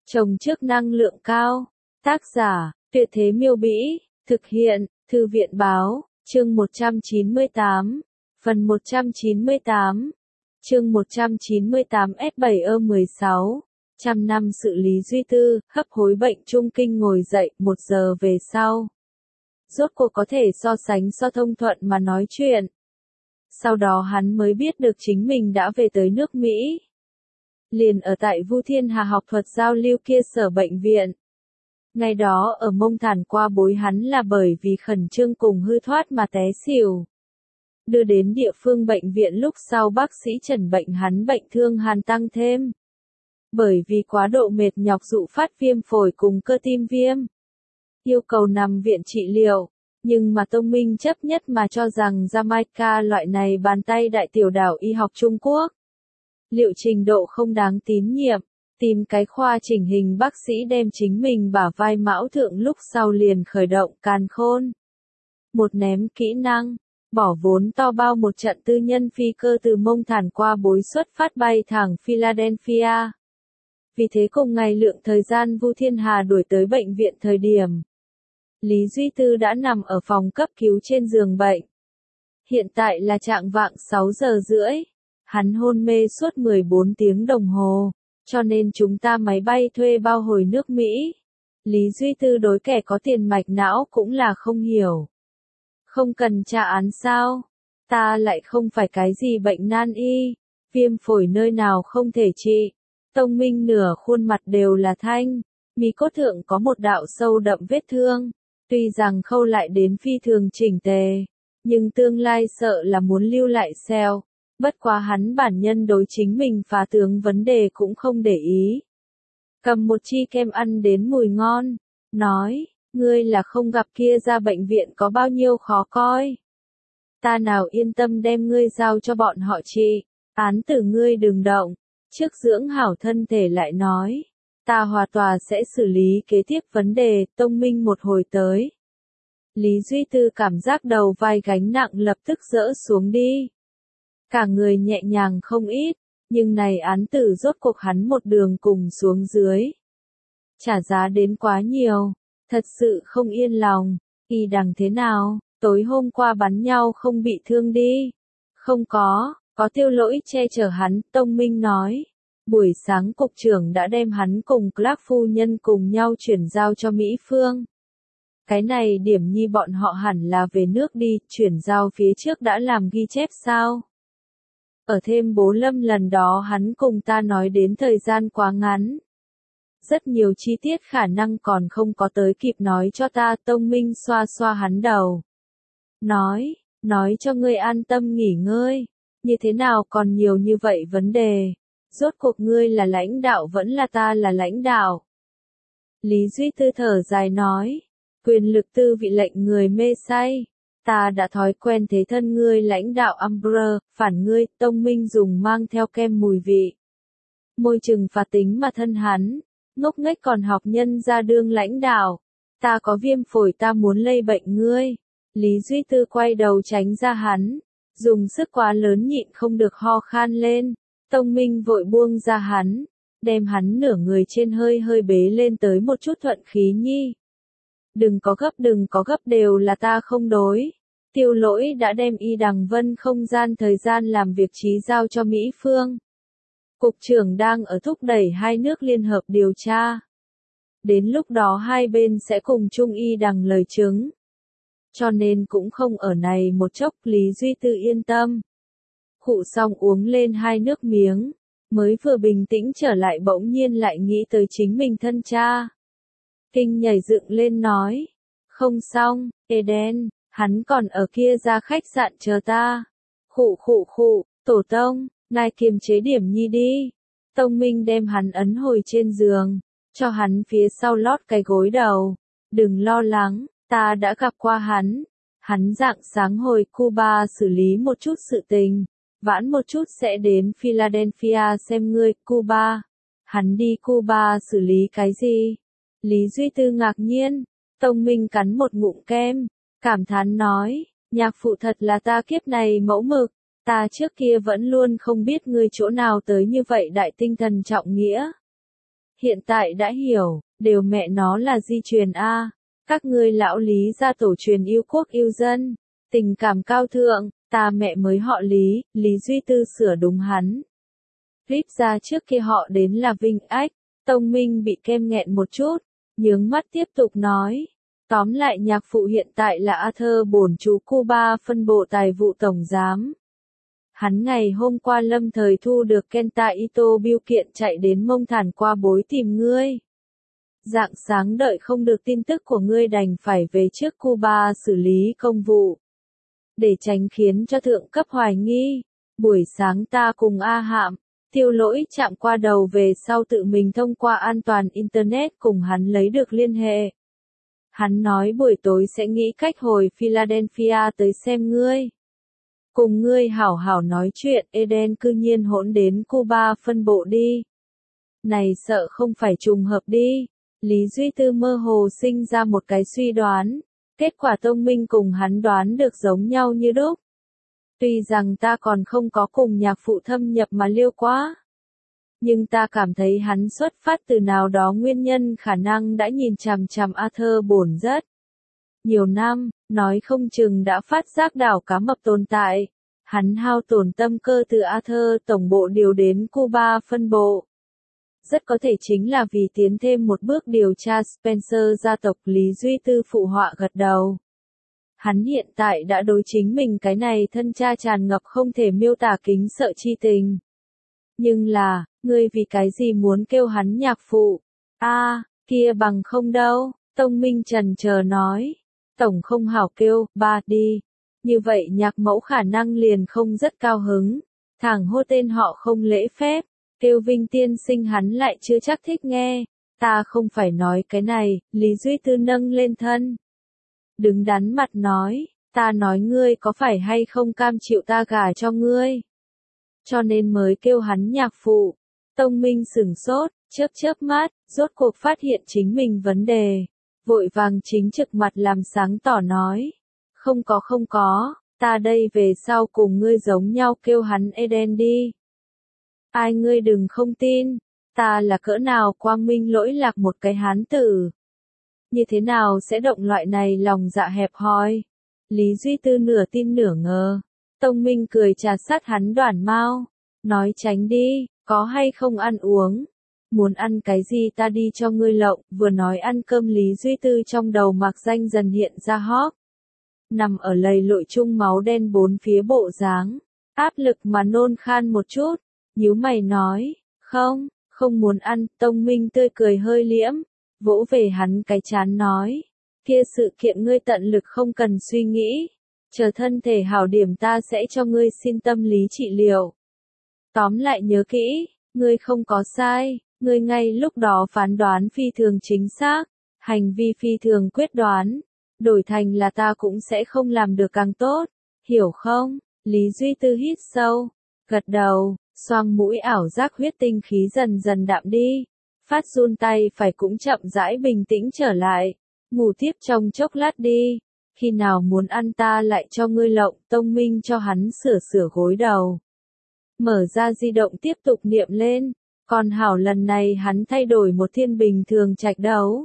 Trồng trước năng lượng cao. Tác giả, Tuyệt Thế Miêu Bĩ. Thực hiện, Thư viện Báo. Chương 198. Phần 198. Chương 198 S7E16. Trăm năm sự lý duy tư, hấp hối bệnh trung kinh ngồi dậy 1 giờ về sau. Rốt cuộc có thể so sánh so thông thuận mà nói chuyện. Sau đó hắn mới biết được chính mình đã về tới nước Mỹ. Liền ở tại Vu Thiên Hà học thuật giao lưu kia sở bệnh viện. Ngày đó ở mông thản qua bối hắn là bởi vì khẩn trương cùng hư thoát mà té xỉu. Đưa đến địa phương bệnh viện lúc sau bác sĩ chẩn bệnh hắn bệnh thương hàn tăng thêm. Bởi vì quá độ mệt nhọc dụ phát viêm phổi cùng cơ tim viêm. Yêu cầu nằm viện trị liệu, nhưng mà Tông Minh chấp nhất mà cho rằng Jamaica loại này bàn tay đại tiểu đảo y học Trung Quốc. Liệu trình độ không đáng tín nhiệm, tìm cái khoa chỉnh hình bác sĩ đem chính mình bả vai mão thượng lúc sau liền khởi động càn khôn. Một ném kỹ năng, bỏ vốn to bao một trận tư nhân phi cơ từ mông thản qua bối xuất phát bay thẳng Philadelphia. Vì thế cùng ngày lượng thời gian Vu Thiên Hà đuổi tới bệnh viện thời điểm. Lý Duy Tư đã nằm ở phòng cấp cứu trên giường bệnh. Hiện tại là trạng vạng 6 giờ rưỡi. Hắn hôn mê suốt 14 tiếng đồng hồ, cho nên chúng ta máy bay thuê bao hồi nước Mỹ. Lý Duy Tư đối kẻ có tiền mạch não cũng là không hiểu. Không cần tra án sao? Ta lại không phải cái gì bệnh nan y, viêm phổi nơi nào không thể trị. Tông Minh nửa khuôn mặt đều là thanh, mí cốt thượng có một đạo sâu đậm vết thương. Tuy rằng khâu lại đến phi thường chỉnh tề, nhưng tương lai sợ là muốn lưu lại sẹo. Bất quá hắn bản nhân đối chính mình phá tướng vấn đề cũng không để ý. Cầm một chi kem ăn đến mùi ngon, nói, ngươi là không gặp kia ra bệnh viện có bao nhiêu khó coi. Ta nào yên tâm đem ngươi giao cho bọn họ trị, án tử ngươi đừng động, trước dưỡng hảo thân thể lại nói. Ta hòa tòa sẽ xử lý kế tiếp vấn đề, Tông Minh một hồi tới. Lý Duy Tư cảm giác đầu vai gánh nặng lập tức dỡ xuống đi. Cả người nhẹ nhàng không ít, nhưng này án tử rốt cuộc hắn một đường cùng xuống dưới. Trả giá đến quá nhiều, thật sự không yên lòng, y đằng thế nào, tối hôm qua bắn nhau không bị thương đi. Không có Tiêu Lỗi che chở hắn, Tông Minh nói. Buổi sáng cục trưởng đã đem hắn cùng Clark phu nhân cùng nhau chuyển giao cho Mỹ Phương. Cái này điểm nhi bọn họ hẳn là về nước đi, chuyển giao phía trước đã làm ghi chép sao? Ở thêm bố Lâm lần đó hắn cùng ta nói đến thời gian quá ngắn. Rất nhiều chi tiết khả năng còn không có tới kịp nói cho ta. Tông Minh xoa xoa hắn đầu. Nói cho ngươi an tâm nghỉ ngơi. Như thế nào còn nhiều như vậy vấn đề. Rốt cuộc ngươi là lãnh đạo vẫn là ta là lãnh đạo. Lý Duy Tư thở dài nói. Quyền lực tư vị lệnh người mê say. Ta đã thói quen thế thân ngươi lãnh đạo Amber, phản ngươi, Tông Minh dùng mang theo kem mùi vị. Môi trừng phạt tính mà thân hắn, ngốc nghếch còn học nhân ra đương lãnh đạo. Ta có viêm phổi ta muốn lây bệnh ngươi. Lý Duy Tư quay đầu tránh ra hắn, dùng sức quá lớn nhịn không được ho khan lên. Tông Minh vội buông ra hắn, đem hắn nửa người trên hơi bế lên tới một chút thuận khí nhi. Đừng có gấp đều là ta không đối. Tiêu Lỗi đã đem Y Đằng Vân không gian thời gian làm việc trí giao cho Mỹ Phương. Cục trưởng đang ở thúc đẩy hai nước liên hợp điều tra. Đến lúc đó hai bên sẽ cùng chung Y Đằng lời chứng. Cho nên cũng không ở này một chốc. Lý Duy Tư yên tâm. Khụ xong uống lên 2 nước miếng. Mới vừa bình tĩnh trở lại bỗng nhiên lại nghĩ tới chính mình thân cha. Kinh nhảy dựng lên nói. Không xong, Eden, hắn còn ở kia ra khách sạn chờ ta. Khụ, tổ tông, ngài kiềm chế điểm nhi đi. Tông Minh đem hắn ấn hồi trên giường, cho hắn phía sau lót cái gối đầu. Đừng lo lắng, ta đã gặp qua hắn. Hắn rạng sáng hồi Cuba xử lý một chút sự tình. Vãn một chút sẽ đến Philadelphia xem ngươi. Cuba. Hắn đi Cuba xử lý cái gì? Lý Duy Tư ngạc nhiên. Tông Minh cắn một ngụm kem, cảm thán nói, nhạc phụ thật là ta kiếp này mẫu mực. Ta trước kia vẫn luôn không biết ngươi chỗ nào tới như vậy đại tinh thần trọng nghĩa. Hiện tại đã hiểu, đều mẹ nó là di truyền a. Các ngươi lão Lý gia tổ truyền yêu quốc yêu dân, tình cảm cao thượng, ta mẹ mới họ Lý, Lý Duy Tư sửa đúng hắn. Rip ra trước kia họ đến là Vinh Ách, Tông Minh bị kem nghẹn một chút, nhướng mắt tiếp tục nói. Tóm lại nhạc phụ hiện tại là Arthur bổn chú Cuba phân bộ tài vụ tổng giám. Hắn ngày hôm qua lâm thời thu được Kenta Ito biêu kiện chạy đến Mông Thản qua bối tìm ngươi. Rạng sáng đợi không được tin tức của ngươi đành phải về trước Cuba xử lý công vụ. Để tránh khiến cho thượng cấp hoài nghi, buổi sáng ta cùng A Hạm, Tiêu Lỗi chạm qua đầu về sau tự mình thông qua an toàn Internet cùng hắn lấy được liên hệ. Hắn nói buổi tối sẽ nghĩ cách hồi Philadelphia tới xem ngươi. Cùng ngươi hảo hảo nói chuyện, Eden cư nhiên hỗn đến Cuba phân bộ đi. Này sợ không phải trùng hợp đi. Lý Duy Tư mơ hồ sinh ra một cái suy đoán. Kết quả Tông Minh cùng hắn đoán được giống nhau như đúc. Tuy rằng ta còn không có cùng nhạc phụ thâm nhập mà liêu quá. Nhưng ta cảm thấy hắn xuất phát từ nào đó nguyên nhân khả năng đã nhìn chằm chằm Arthur bổn rất nhiều năm, nói không chừng đã phát giác đảo cá mập tồn tại. Hắn hao tổn tâm cơ từ Arthur tổng bộ điều đến Cuba phân bộ. Rất có thể chính là vì tiến thêm một bước điều tra Spencer gia tộc. Lý Duy Tư phụ họa gật đầu. Hắn hiện tại đã đối chính mình cái này thân cha tràn ngập không thể miêu tả kính sợ chi tình. Nhưng là, ngươi vì cái gì muốn kêu hắn nhạc phụ? Kia bằng không đâu, Tông Minh trần chờ nói. Tổng không hảo kêu, ba đi. Như vậy nhạc mẫu khả năng liền không rất cao hứng. Thẳng hô tên họ không lễ phép. Kêu Vinh tiên sinh hắn lại chưa chắc thích nghe. Ta không phải nói cái này, Lý Duy Tư nâng lên thân. Đứng đắn mặt nói, ta nói ngươi có phải hay không cam chịu ta gả cho ngươi. Cho nên mới kêu hắn nhạc phụ. Tông Minh sửng sốt, chớp mắt, rốt cuộc phát hiện chính mình vấn đề. Vội vàng chính trực mặt làm sáng tỏ nói. Không có, ta đây về sau cùng ngươi giống nhau kêu hắn Eden đi. Ai ngươi đừng không tin, ta là cỡ nào quang minh lỗi lạc một cái hán tử. Như thế nào sẽ động loại này lòng dạ hẹp hòi? Lý Duy Tư nửa tin nửa ngờ. Tông Minh cười trà sát hắn đoản mao. Nói tránh đi, có hay không ăn uống? Muốn ăn cái gì ta đi cho ngươi lộng. Vừa nói ăn cơm Lý Duy Tư trong đầu mạc danh dần hiện ra hóp. Nằm ở lầy lội chung máu đen bốn phía bộ dáng. Áp lực mà nôn khan một chút. Nhíu mày nói, không muốn ăn. Tông Minh tươi cười hơi liễm. Vỗ về hắn cái chán nói. Kia sự kiện ngươi tận lực không cần suy nghĩ. Chờ thân thể hảo điểm ta sẽ cho ngươi xin tâm lý trị liệu. Tóm lại nhớ kỹ, ngươi không có sai, ngươi ngay lúc đó phán đoán phi thường chính xác, hành vi phi thường quyết đoán, đổi thành là ta cũng sẽ không làm được càng tốt, hiểu không? Lý Duy Tư hít sâu, gật đầu, xoang mũi ảo giác huyết tinh khí dần dần đạm đi, phát run tay phải cũng chậm rãi bình tĩnh trở lại, ngủ tiếp trong chốc lát đi. Khi nào muốn ăn ta lại cho ngươi lộng. Tông Minh cho hắn sửa gối đầu. Mở ra di động tiếp tục niệm lên. Còn hảo lần này hắn thay đổi một thiên bình thường trạch đấu.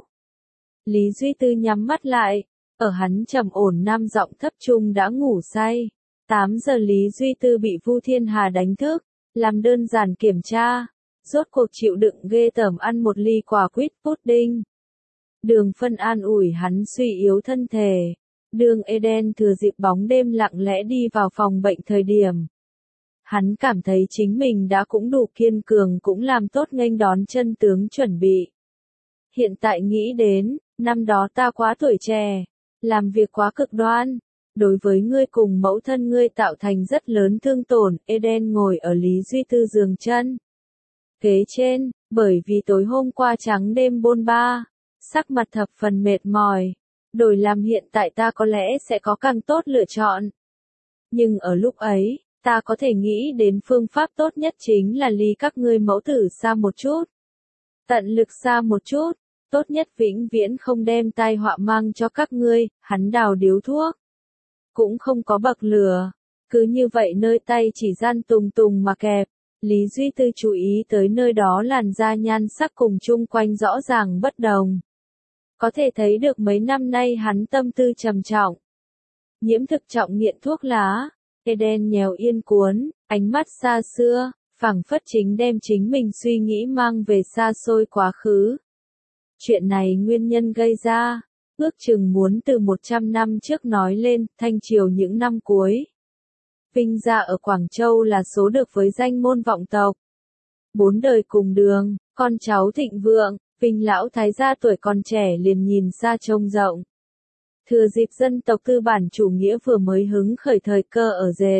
Lý Duy Tư nhắm mắt lại. Ở hắn trầm ổn nam giọng thấp trung đã ngủ say. 8 giờ Lý Duy Tư bị Vu Thiên Hà đánh thức. Làm đơn giản kiểm tra. Rốt cuộc chịu đựng ghê tởm ăn một ly quả quýt pudding. Đường Phân an ủi hắn suy yếu thân thể. Đường Eden thừa dịp bóng đêm lặng lẽ đi vào phòng bệnh thời điểm. Hắn cảm thấy chính mình đã cũng đủ kiên cường cũng làm tốt nghênh đón chân tướng chuẩn bị. Hiện tại nghĩ đến, năm đó ta quá tuổi trẻ, làm việc quá cực đoan. Đối với ngươi cùng mẫu thân ngươi tạo thành rất lớn thương tổn. Eden ngồi ở Lý Duy Tư giường chân kế trên, bởi vì tối hôm qua trắng đêm bôn ba, sắc mặt thập phần mệt mỏi. Đổi làm hiện tại ta có lẽ sẽ có càng tốt lựa chọn. Nhưng ở lúc ấy, ta có thể nghĩ đến phương pháp tốt nhất chính là ly các ngươi mẫu tử xa một chút. Tận lực xa một chút, tốt nhất vĩnh viễn không đem tai họa mang cho các ngươi. Hắn đào điếu thuốc. Cũng không có bậc lửa. Cứ như vậy nơi tay chỉ gian tùng tùng mà kẹp. Lý Duy Tư chú ý tới nơi đó làn da nhan sắc cùng chung quanh rõ ràng bất đồng. Có thể thấy được mấy năm nay hắn tâm tư trầm trọng. Nhiễm thực trọng nghiện thuốc lá, Eden nhèo yên cuốn, ánh mắt xa xưa, phảng phất chính đem chính mình suy nghĩ mang về xa xôi quá khứ. Chuyện này nguyên nhân gây ra, ước chừng muốn từ 100 năm trước nói lên, Thanh Triều những năm cuối. Vinh gia ở Quảng Châu là số được với danh môn vọng tộc. 4 đời cùng đường, con cháu thịnh vượng, Vinh lão thái gia tuổi còn trẻ liền nhìn xa trông rộng. Thừa dịp dân tộc tư bản chủ nghĩa vừa mới hứng khởi thời cơ ở dệt,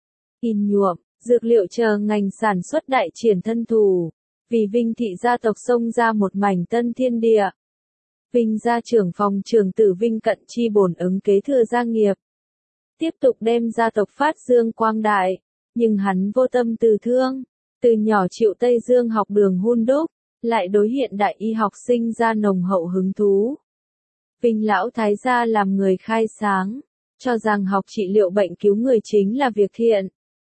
in nhuộm, dược liệu chờ ngành sản xuất đại triển thân thủ, vì Vinh thị gia tộc xông ra một mảnh tân thiên địa. Vinh gia trưởng phòng trưởng tử Vinh Cận Chi bổn ứng kế thừa gia nghiệp, tiếp tục đem gia tộc phát dương quang đại, nhưng hắn vô tâm từ thương, từ nhỏ chịu Tây Dương học đường hun đúc, lại đối hiện đại y học sinh ra nồng hậu hứng thú. Vinh lão thái gia làm người khai sáng, cho rằng học trị liệu bệnh cứu người chính là việc thiện.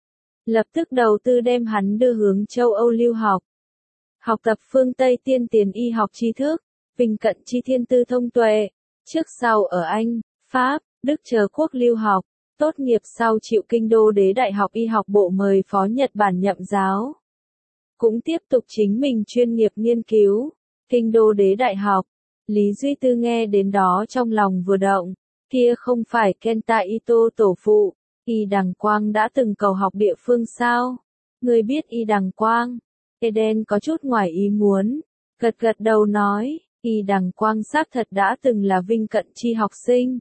Lập tức đầu tư đem hắn đưa hướng châu Âu lưu học. Học tập phương Tây tiên tiến y học tri thức, Vinh Cận Chi thiên tư thông tuệ, trước sau ở Anh, Pháp, Đức chờ quốc lưu học, tốt nghiệp sau chịu Kinh Đô Đế Đại học Y học bộ mời phó Nhật Bản nhậm giáo. Cũng tiếp tục chính mình chuyên nghiệp nghiên cứu, Kinh Đô Đế Đại học. Lý Duy Tư nghe đến đó trong lòng vừa động, kia không phải Kenta Ito tổ phụ, Y Đằng Quang đã từng cầu học địa phương sao? Người biết Y Đằng Quang? Eden có chút ngoài ý muốn, gật gật đầu nói, Y Đằng Quang xác thật đã từng là Vinh Cận Chi học sinh.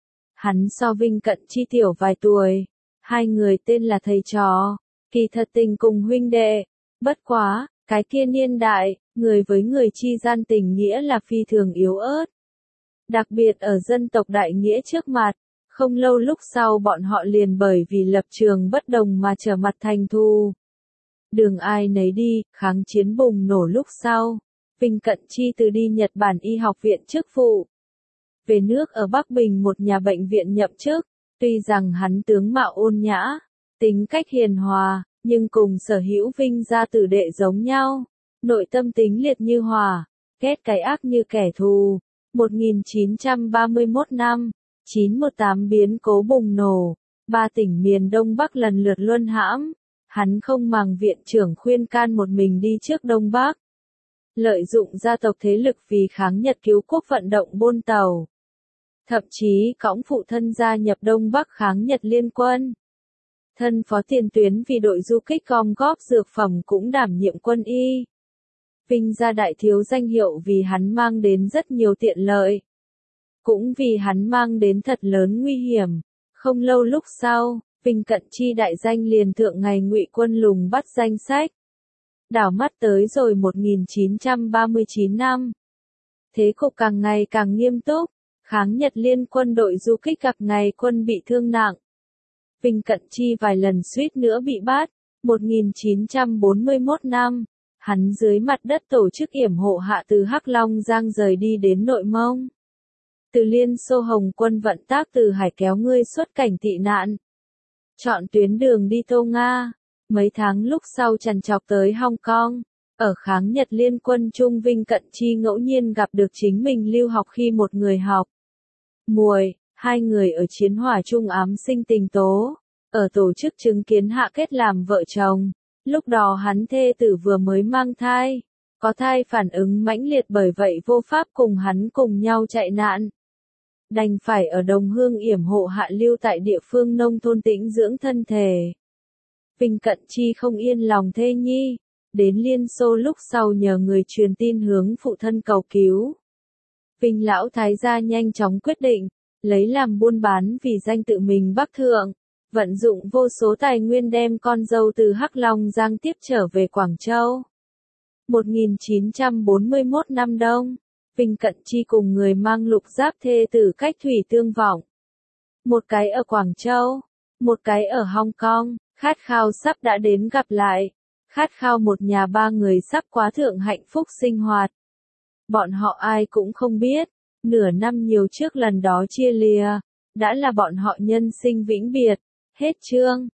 Hắn so Vinh Cận Chi tiểu vài tuổi, hai người tên là thầy trò, kỳ thật tình cùng huynh đệ, bất quá, cái kia niên đại, người với người chi gian tình nghĩa là phi thường yếu ớt. Đặc biệt ở dân tộc đại nghĩa trước mặt, không lâu lúc sau bọn họ liền bởi vì lập trường bất đồng mà trở mặt thành thù. Đường ai nấy đi, kháng chiến bùng nổ lúc sau, Vinh Cận Chi từ đi Nhật Bản y học viện chức vụ. Về nước ở Bắc Bình một nhà bệnh viện nhậm chức, tuy rằng hắn tướng mạo ôn nhã, tính cách hiền hòa, nhưng cùng sở hữu Vinh gia tử đệ giống nhau, nội tâm tính liệt như hỏa, ghét cái ác như kẻ thù. 1931 năm, 918 biến cố bùng nổ, ba tỉnh miền Đông Bắc lần lượt luân hãm, hắn không màng viện trưởng khuyên can một mình đi trước Đông Bắc. Lợi dụng gia tộc thế lực vì kháng Nhật cứu quốc vận động buôn tàu. Thậm chí cõng phụ thân gia nhập Đông Bắc kháng Nhật liên quân. Thân phó tiền tuyến vì đội du kích gom góp dược phẩm cũng đảm nhiệm quân y. Vinh gia đại thiếu danh hiệu vì hắn mang đến rất nhiều tiện lợi. Cũng vì hắn mang đến thật lớn nguy hiểm. Không lâu lúc sau, Vinh Cận Chi đại danh liền thượng ngày Ngụy quân lùng bắt danh sách. Đảo mắt tới rồi 1939 năm. Thế cục càng ngày càng nghiêm túc, kháng Nhật liên quân đội du kích gặp ngày quân bị thương nặng. Vinh Cận Chi vài lần suýt nữa bị bắt. 1941 năm, hắn dưới mặt đất tổ chức yểm hộ hạ từ Hắc Long Giang rời đi đến Nội Mông. Từ Liên Xô Hồng quân vận tác từ Hải kéo ngươi xuất cảnh tị nạn. Chọn tuyến đường đi Tô Nga. Mấy tháng lúc sau trằn trọc tới Hong Kong. Ở kháng Nhật liên quân Trung Vinh Cận Chi ngẫu nhiên gặp được chính mình lưu học khi một người học. Muội, hai người ở chiến hỏa chung ám sinh tình tố. Ở tổ chức chứng kiến hạ kết làm vợ chồng. Lúc đó hắn thê tử vừa mới mang thai. Có thai phản ứng mãnh liệt bởi vậy vô pháp cùng hắn cùng nhau chạy nạn. Đành phải ở đồng hương yểm hộ hạ lưu tại địa phương nông thôn tĩnh dưỡng thân thể. Vinh Cận Chi không yên lòng thê nhi. Đến Liên Xô lúc sau nhờ người truyền tin hướng phụ thân cầu cứu. Vinh lão thái gia nhanh chóng quyết định, lấy làm buôn bán vì danh tự mình bắc thượng, vận dụng vô số tài nguyên đem con dâu từ Hắc Long Giang tiếp trở về Quảng Châu. 1941 năm Đông, Vinh Cận Chi cùng người mang lục giáp thê tử cách thủy tương vọng. Một cái ở Quảng Châu, một cái ở Hong Kong, khát khao sắp đã đến gặp lại. Khát khao một nhà ba người sắp quá thượng hạnh phúc sinh hoạt. Bọn họ ai cũng không biết, nửa năm nhiều trước lần đó chia lìa, đã là bọn họ nhân sinh vĩnh biệt. Hết chương.